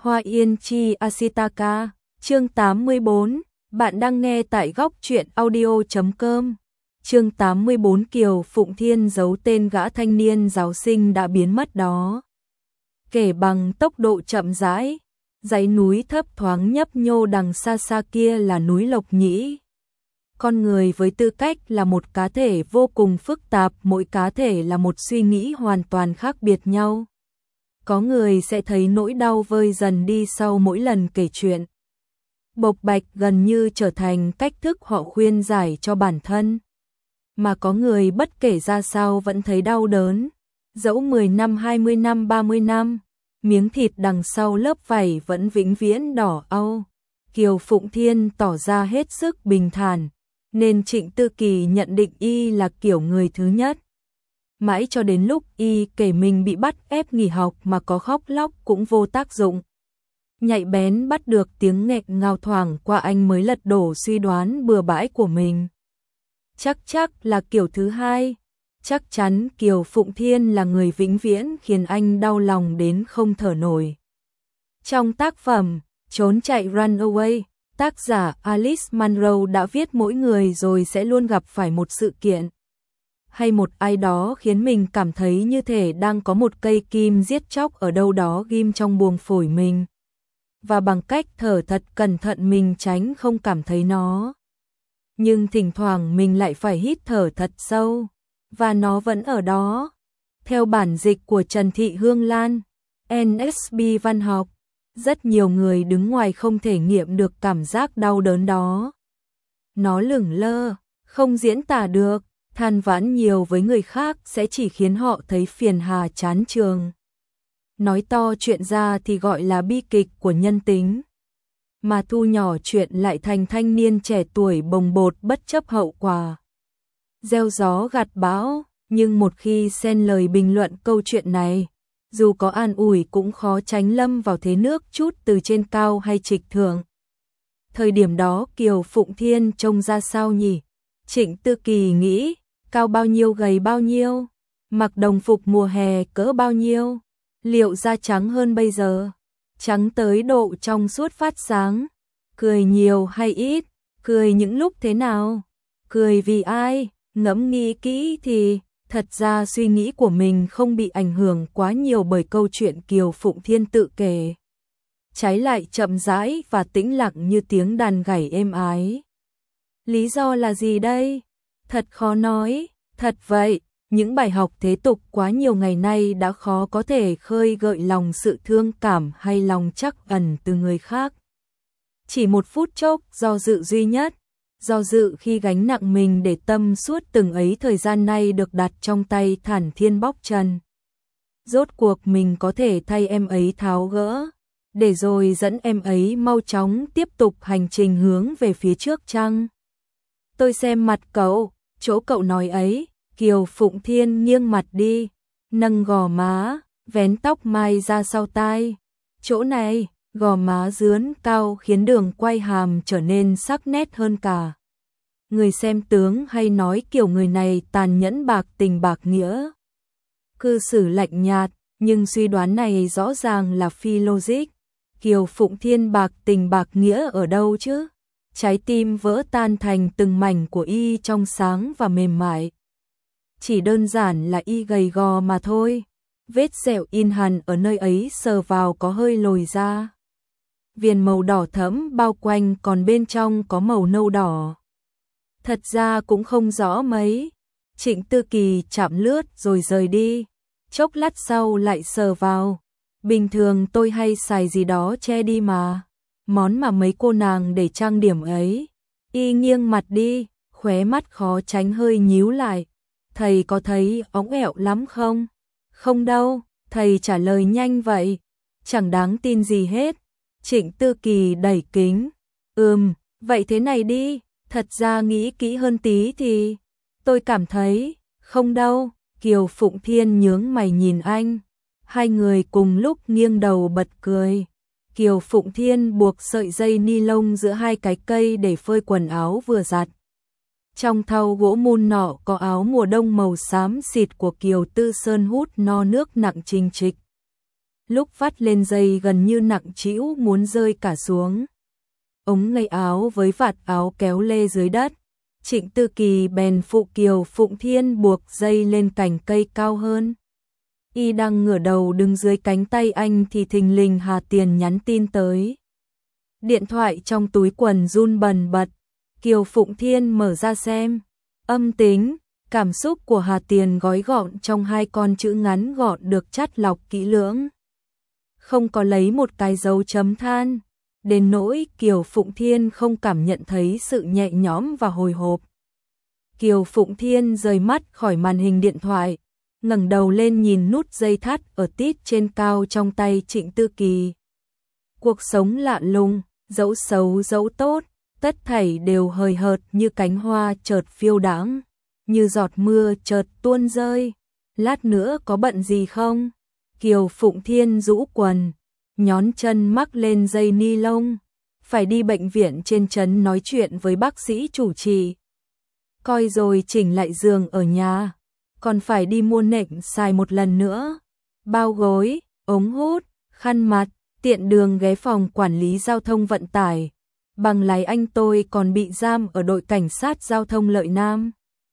Hoa Yên Chi Asitaka, chương 84, bạn đang nghe tại góc truyện audio.com. Chương 84 Kiều Phụng Thiên giấu tên gã thanh niên giáo sinh đã biến mất đó. Kể bằng tốc độ chậm rãi, dãy núi thấp thoáng nhấp nhô đằng xa xa kia là núi Lộc Nhĩ. Con người với tư cách là một cá thể vô cùng phức tạp, mỗi cá thể là một suy nghĩ hoàn toàn khác biệt nhau. Có người sẽ thấy nỗi đau vơi dần đi sau mỗi lần kể chuyện. Bộc bạch gần như trở thành cách thức họ khuyên giải cho bản thân. Mà có người bất kể ra sao vẫn thấy đau đớn. Dẫu 10 năm, 20 năm, 30 năm, miếng thịt đằng sau lớp vảy vẫn vĩnh viễn đỏ au. Kiều Phụng Thiên tỏ ra hết sức bình thản, nên Trịnh Tư Kỳ nhận định y là kiểu người thứ nhất. Mãi cho đến lúc y kể mình bị bắt ép nghỉ học mà có khóc lóc cũng vô tác dụng. Nhạy bén bắt được tiếng nghẹn ngào thoảng qua anh mới lật đổ suy đoán bừa bãi của mình. Chắc là kiểu thứ hai. Chắc chắn Kiều Phụng Thiên là người vĩnh viễn khiến anh đau lòng đến không thở nổi. Trong tác phẩm Trốn chạy Runaway, tác giả Alice Munro đã viết mỗi người rồi sẽ luôn gặp phải một sự kiện hay một ai đó khiến mình cảm thấy như thể đang có một cây kim giết chóc ở đâu đó ghim trong buồng phổi mình. Và bằng cách thở thật cẩn thận mình tránh không cảm thấy nó. Nhưng thỉnh thoảng mình lại phải hít thở thật sâu, và nó vẫn ở đó. Theo bản dịch của Trần Thị Hương Lan, NSB Văn học, rất nhiều người đứng ngoài không thể nghiệm được cảm giác đau đớn đó. Nó lửng lơ, không diễn tả được, than vãn nhiều với người khác sẽ chỉ khiến họ thấy phiền hà chán chường. Nói to chuyện ra thì gọi là bi kịch của nhân tính. Mà thu nhỏ chuyện lại thành thanh niên trẻ tuổi bồng bột bất chấp hậu quả. Gieo gió gặt bão, nhưng một khi xen lời bình luận câu chuyện này, dù có an ủi cũng khó tránh lâm vào thế nước chút từ trên cao hay trịch thượng. Thời điểm đó Kiều Phụng Thiên trông ra sao nhỉ? Trịnh Tư Kỳ nghĩ, cao bao nhiêu gầy bao nhiêu, mặc đồng phục mùa hè cỡ bao nhiêu, liệu da trắng hơn bây giờ, trắng tới độ trong suốt phát sáng, cười nhiều hay ít, cười những lúc thế nào, cười vì ai, ngẫm nghĩ kỹ thì thật ra suy nghĩ của mình không bị ảnh hưởng quá nhiều bởi câu chuyện Kiều Phụng Thiên tự kể. Trái lại chậm rãi và tĩnh lặng như tiếng đàn gảy êm ái. Lý do là gì đây? Thật khó nói, thật vậy, những bài học thế tục quá nhiều ngày nay đã khó có thể khơi gợi lòng sự thương cảm hay lòng trắc ẩn từ người khác. Chỉ một phút chốc do dự duy nhất, do dự khi gánh nặng mình để tâm suốt từng ấy thời gian nay được đặt trong tay Thản Thiên bóc trần. Rốt cuộc mình có thể thay em ấy tháo gỡ, để rồi dẫn em ấy mau chóng tiếp tục hành trình hướng về phía trước chăng? Tôi xem mặt cậu, chỗ cậu nói ấy. Kiều Phụng Thiên nghiêng mặt đi, nâng gò má, vén tóc mai ra sau tai. Chỗ này, gò má dướn cao khiến đường quay hàm trở nên sắc nét hơn cả. Người xem tướng hay nói kiểu người này tàn nhẫn bạc tình bạc nghĩa. Cư xử lạnh nhạt, nhưng suy đoán này rõ ràng là phi logic. Kiều Phụng Thiên bạc tình bạc nghĩa ở đâu chứ? Trái tim vỡ tan thành từng mảnh của y trong sáng và mềm mại. Chỉ đơn giản là y gầy gò mà thôi. Vết sẹo in hằn ở nơi ấy sờ vào có hơi lồi ra. Viền màu đỏ thẫm bao quanh còn bên trong có màu nâu đỏ. Thật ra cũng không rõ mấy. Trịnh Tư Kỳ chạm lướt rồi rời đi. Chốc lát sau lại sờ vào. Bình thường tôi hay xài gì đó che đi mà. Món mà mấy cô nàng để trang điểm ấy. Y nghiêng mặt đi, khóe mắt khó tránh hơi nhíu lại. Thầy có thấy óng ẹo lắm không? Không đâu, thầy trả lời nhanh vậy. Chẳng đáng tin gì hết. Trịnh Tư Kỳ đẩy kính. Vậy thế này đi, thật ra nghĩ kỹ hơn tí thì tôi cảm thấy, không đâu. Kiều Phụng Thiên nhướng mày nhìn anh. Hai người cùng lúc nghiêng đầu bật cười. Kiều Phụng Thiên buộc sợi dây ni lông giữa hai cái cây để phơi quần áo vừa giặt. Trong thau gỗ mun nọ có áo mùa đông màu xám xịt của Kiều Tư Sơn hút no nước nặng chình trịch. lúc vắt lên dây gần như nặng trĩu muốn rơi cả xuống. Ống ngay áo với vạt áo kéo lê dưới đất. Trịnh Tư Kỳ bèn phụ Kiều Phụng Thiên buộc dây lên cành cây cao hơn. Y đang ngửa đầu đứng dưới cánh tay anh thì thình lình Hà Tiền nhắn tin tới. Điện thoại trong túi quần run bần bật. Kiều Phụng Thiên mở ra xem. Âm tính. Cảm xúc của Hà Tiền gói gọn trong hai con chữ ngắn gọn được chắt lọc kỹ lưỡng. Không có lấy một cái dấu chấm than. Đến nỗi Kiều Phụng Thiên không cảm nhận thấy sự nhẹ nhõm và hồi hộp. Kiều Phụng Thiên rời mắt khỏi màn hình điện thoại, ngẩng đầu lên nhìn nút dây thắt ở tít trên cao trong tay Trịnh Tư Kỳ. Cuộc sống lạ lùng, dẫu xấu dẫu tốt, tất thảy đều hời hợt như cánh hoa chợt phiêu đãng, như giọt mưa chợt tuôn rơi. Lát nữa có bận gì không? Kiều Phụng Thiên rũ quần, nhón chân mắc lên dây ni lông, phải đi bệnh viện trên trấn nói chuyện với bác sĩ chủ trì. Coi rồi chỉnh lại giường ở nhà, còn phải đi mua nệm xài một lần nữa. Bao gối, ống hút, khăn mặt, tiện đường ghé phòng quản lý giao thông vận tải. Bằng lái anh tôi còn bị giam ở đội cảnh sát giao thông Lợi Nam.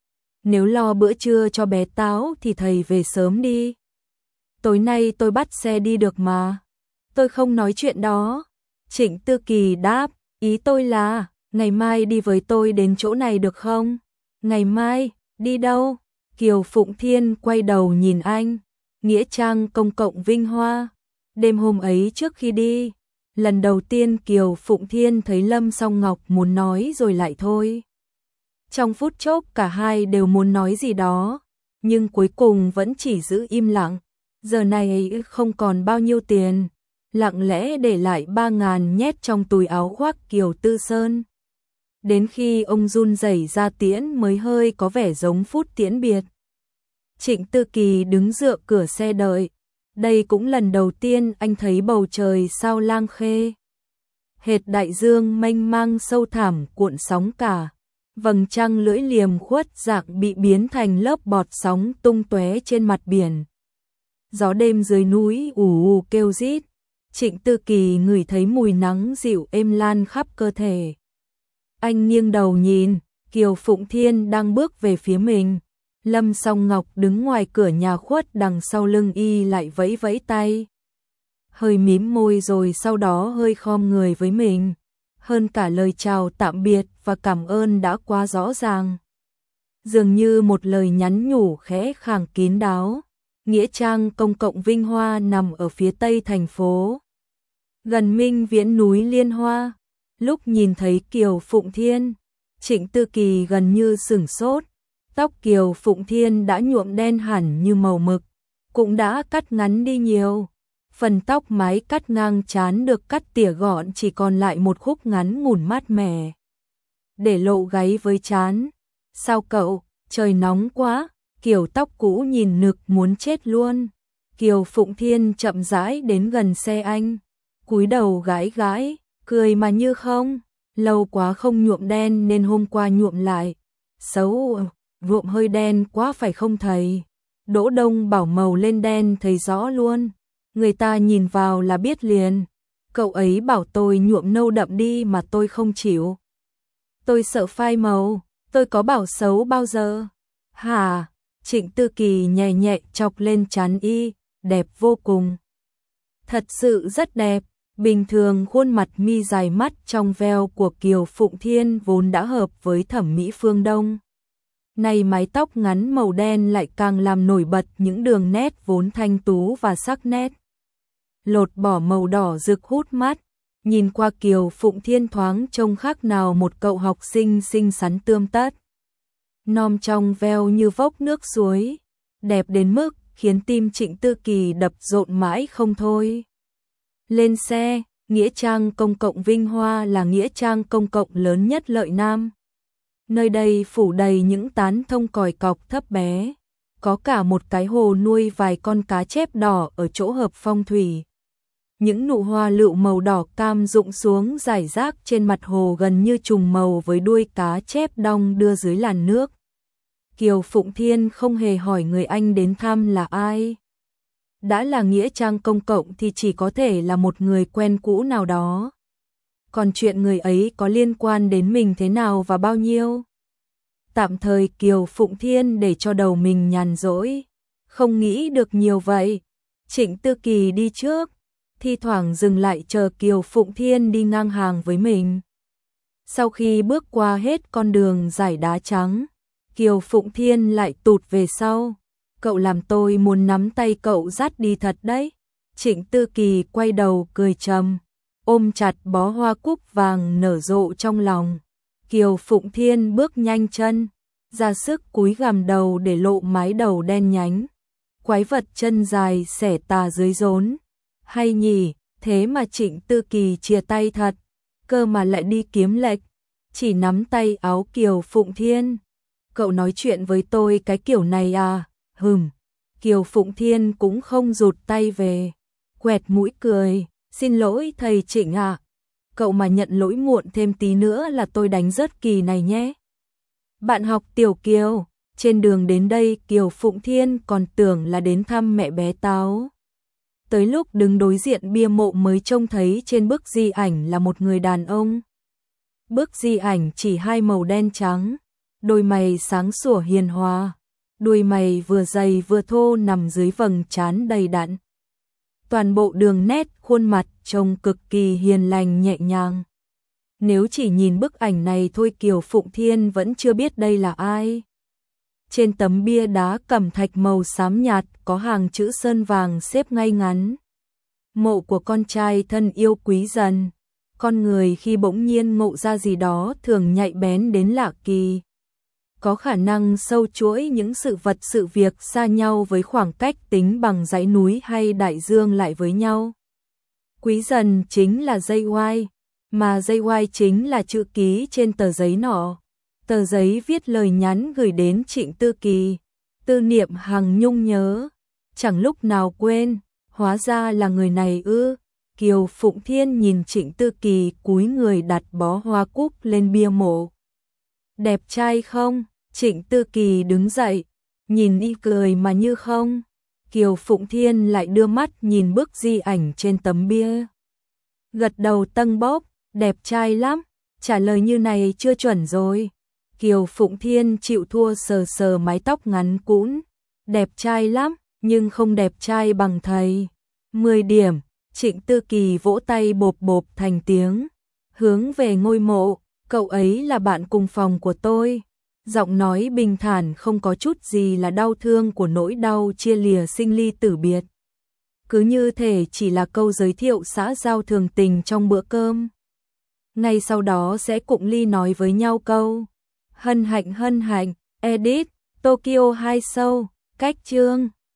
Nếu lo bữa trưa cho bé Táo thì thầy về sớm đi. Tối nay tôi bắt xe đi được mà. Tôi không nói chuyện đó. Trịnh Tư Kỳ đáp, ý tôi là, ngày mai đi với tôi đến chỗ này được không? Ngày mai, đi đâu? Kiều Phụng Thiên quay đầu nhìn anh. Nghĩa trang công cộng Vinh Hoa. Đêm hôm ấy trước khi đi, lần đầu tiên Kiều Phụng Thiên thấy Lâm Song Ngọc muốn nói rồi lại thôi. Trong phút chốc cả hai đều muốn nói gì đó, nhưng cuối cùng vẫn chỉ giữ im lặng. Giờ này không còn bao nhiêu tiền, lặng lẽ để lại 3.000 nhét trong túi áo khoác Kiều Tư Sơn. Đến khi ông run rẩy ra tiễn mới hơi có vẻ giống phút tiễn biệt. Trịnh Tư Kỳ đứng dựa cửa xe đợi. Đây cũng lần đầu tiên anh thấy bầu trời sao lang khê. Hệt đại dương mênh mang sâu thẳm cuộn sóng cả. Vầng trăng lưỡi liềm khuất dạng bị biến thành lớp bọt sóng tung tóe trên mặt biển. Gió đêm dưới núi ù ù kêu rít. Trịnh Tư Kỳ ngửi thấy mùi nắng dịu êm lan khắp cơ thể. Anh nghiêng đầu nhìn, Kiều Phụng Thiên đang bước về phía mình. Lâm Song Ngọc đứng ngoài cửa nhà khuất đằng sau lưng y lại vẫy vẫy tay. Hơi mím môi rồi sau đó hơi khom người với mình. Hơn cả lời chào tạm biệt và cảm ơn đã quá rõ ràng. Dường như một lời nhắn nhủ khẽ khàng kín đáo. Nghĩa trang công cộng Vinh Hoa nằm ở phía tây thành phố. Gần Minh Viễn núi Liên Hoa. Lúc nhìn thấy Kiều Phụng Thiên, Trịnh Tư Kỳ gần như sửng sốt. Tóc Kiều Phụng Thiên đã nhuộm đen hẳn như màu mực, cũng đã cắt ngắn đi nhiều. Phần tóc mái cắt ngang trán được cắt tỉa gọn chỉ còn lại một khúc ngắn ngủn mát mẻ. Để lộ gáy với trán. Sao cậu, trời nóng quá, kiểu tóc cũ nhìn nực muốn chết luôn. Kiều Phụng Thiên chậm rãi đến gần xe anh, cúi đầu gãi gãi, cười mà như không. Lâu quá không nhuộm đen nên hôm qua nhuộm lại. Xấu, nhuộm hơi đen quá phải không thầy? Đỗ Đông bảo màu lên đen thấy rõ luôn. Người ta nhìn vào là biết liền. Cậu ấy bảo tôi nhuộm nâu đậm đi mà tôi không chịu. Tôi sợ phai màu, tôi có bảo xấu bao giờ? Hả? Trịnh Tư Kỳ nhẹ nhẹ chọc lên trán y, đẹp vô cùng. Thật sự rất đẹp. Bình thường khuôn mặt mi dài mắt trong veo của Kiều Phụng Thiên vốn đã hợp với thẩm mỹ phương Đông. Nay mái tóc ngắn màu đen lại càng làm nổi bật những đường nét vốn thanh tú và sắc nét. Lột bỏ màu đỏ rực hút mắt, nhìn qua Kiều Phụng Thiên thoáng trông khác nào một cậu học sinh xinh xắn tươm tất. Non trong veo như vốc nước suối, đẹp đến mức khiến tim Trịnh Tư Kỳ đập rộn mãi không thôi. Lên xe, Nghĩa trang công cộng Vinh Hoa là nghĩa trang công cộng lớn nhất Lợi Nam. Nơi đây phủ đầy những tán thông còi cọc thấp bé, có cả một cái hồ nuôi vài con cá chép đỏ ở chỗ hợp phong thủy. Những nụ hoa lựu màu đỏ cam rụng xuống rải rác trên mặt hồ gần như trùng màu với đuôi cá chép đong đưa dưới làn nước. Kiều Phụng Thiên không hề hỏi người anh đến thăm là ai. đã là nghĩa trang công cộng thì chỉ có thể là một người quen cũ nào đó. Còn chuyện người ấy có liên quan đến mình thế nào và bao nhiêu? Tạm thời Kiều Phụng Thiên để cho đầu mình nhàn rỗi, không nghĩ được nhiều vậy. Trịnh Tư Kỳ đi trước, thi thoảng dừng lại chờ Kiều Phụng Thiên đi ngang hàng với mình. Sau khi bước qua hết con đường dải đá trắng, Kiều Phụng Thiên lại tụt về sau. Cậu làm tôi muốn nắm tay cậu dắt đi thật đấy. Trịnh Tư Kỳ quay đầu cười trầm, ôm chặt bó hoa cúc vàng nở rộ trong lòng. Kiều Phụng Thiên bước nhanh chân, ra sức cúi gằm đầu để lộ mái đầu đen nhánh. Quái vật chân dài xẻ tà dưới rốn. Hay nhỉ, thế mà Trịnh Tư Kỳ chia tay thật, cơ mà lại đi kiếm lệch, chỉ nắm tay áo Kiều Phụng Thiên. Cậu nói chuyện với tôi cái kiểu này à? Kiều Phụng Thiên cũng không rụt tay về, quẹt mũi cười, xin lỗi thầy Trịnh ạ. Cậu mà nhận lỗi muộn thêm tí nữa là tôi đánh rớt kỳ này nhé. Bạn học Tiểu Kiều, trên đường đến đây Kiều Phụng Thiên còn tưởng là đến thăm mẹ bé Táo. Tới lúc đứng đối diện bia mộ mới trông thấy trên bức di ảnh là một người đàn ông. Bức di ảnh chỉ hai màu đen trắng, đôi mày sáng sủa hiền hòa, đuôi mày vừa dày vừa thô nằm dưới vầng trán đầy đặn. Toàn bộ đường nét khuôn mặt trông cực kỳ hiền lành nhẹ nhàng. Nếu chỉ nhìn bức ảnh này thôi Kiều Phụng Thiên vẫn chưa biết đây là ai. Trên tấm bia đá cẩm thạch màu xám nhạt có hàng chữ sơn vàng xếp ngay ngắn. Mộ của con trai thân yêu Quý Dần. Con người khi bỗng nhiên ngộ ra gì đó thường nhạy bén đến lạ kỳ. Có khả năng sâu chuỗi những sự vật sự việc xa nhau với khoảng cách tính bằng dãy núi hay đại dương lại với nhau. Quý Dần chính là JY, mà JY chính là chữ ký trên tờ giấy nọ. Tờ giấy viết lời nhắn gửi đến Trịnh Tư Kỳ, tư niệm hằng nhung nhớ, chẳng lúc nào quên, hóa ra là người này ư. Kiều Phụng Thiên nhìn Trịnh Tư Kỳ cúi người đặt bó hoa cúc lên bia mộ. Đẹp trai không? Trịnh Tư Kỳ đứng dậy, nhìn y cười mà như không. Kiều Phụng Thiên lại đưa mắt nhìn bức di ảnh trên tấm bia. Gật đầu tâng bốp, đẹp trai lắm, trả lời như này chưa chuẩn rồi. Kiều Phụng Thiên chịu thua sờ sờ mái tóc ngắn cũn, đẹp trai lắm, nhưng không đẹp trai bằng thầy. 10 điểm, Trịnh Tư Kỳ vỗ tay bộp bộp thành tiếng, hướng về ngôi mộ, cậu ấy là bạn cùng phòng của tôi. Giọng nói bình thản không có chút gì là đau thương của nỗi đau chia lìa sinh ly tử biệt. Cứ như thể chỉ là câu giới thiệu xã giao thường tình trong bữa cơm. Ngay sau đó sẽ cụng ly nói với nhau câu hân hạnh, edit, Tokyo 2 Show, cách chương.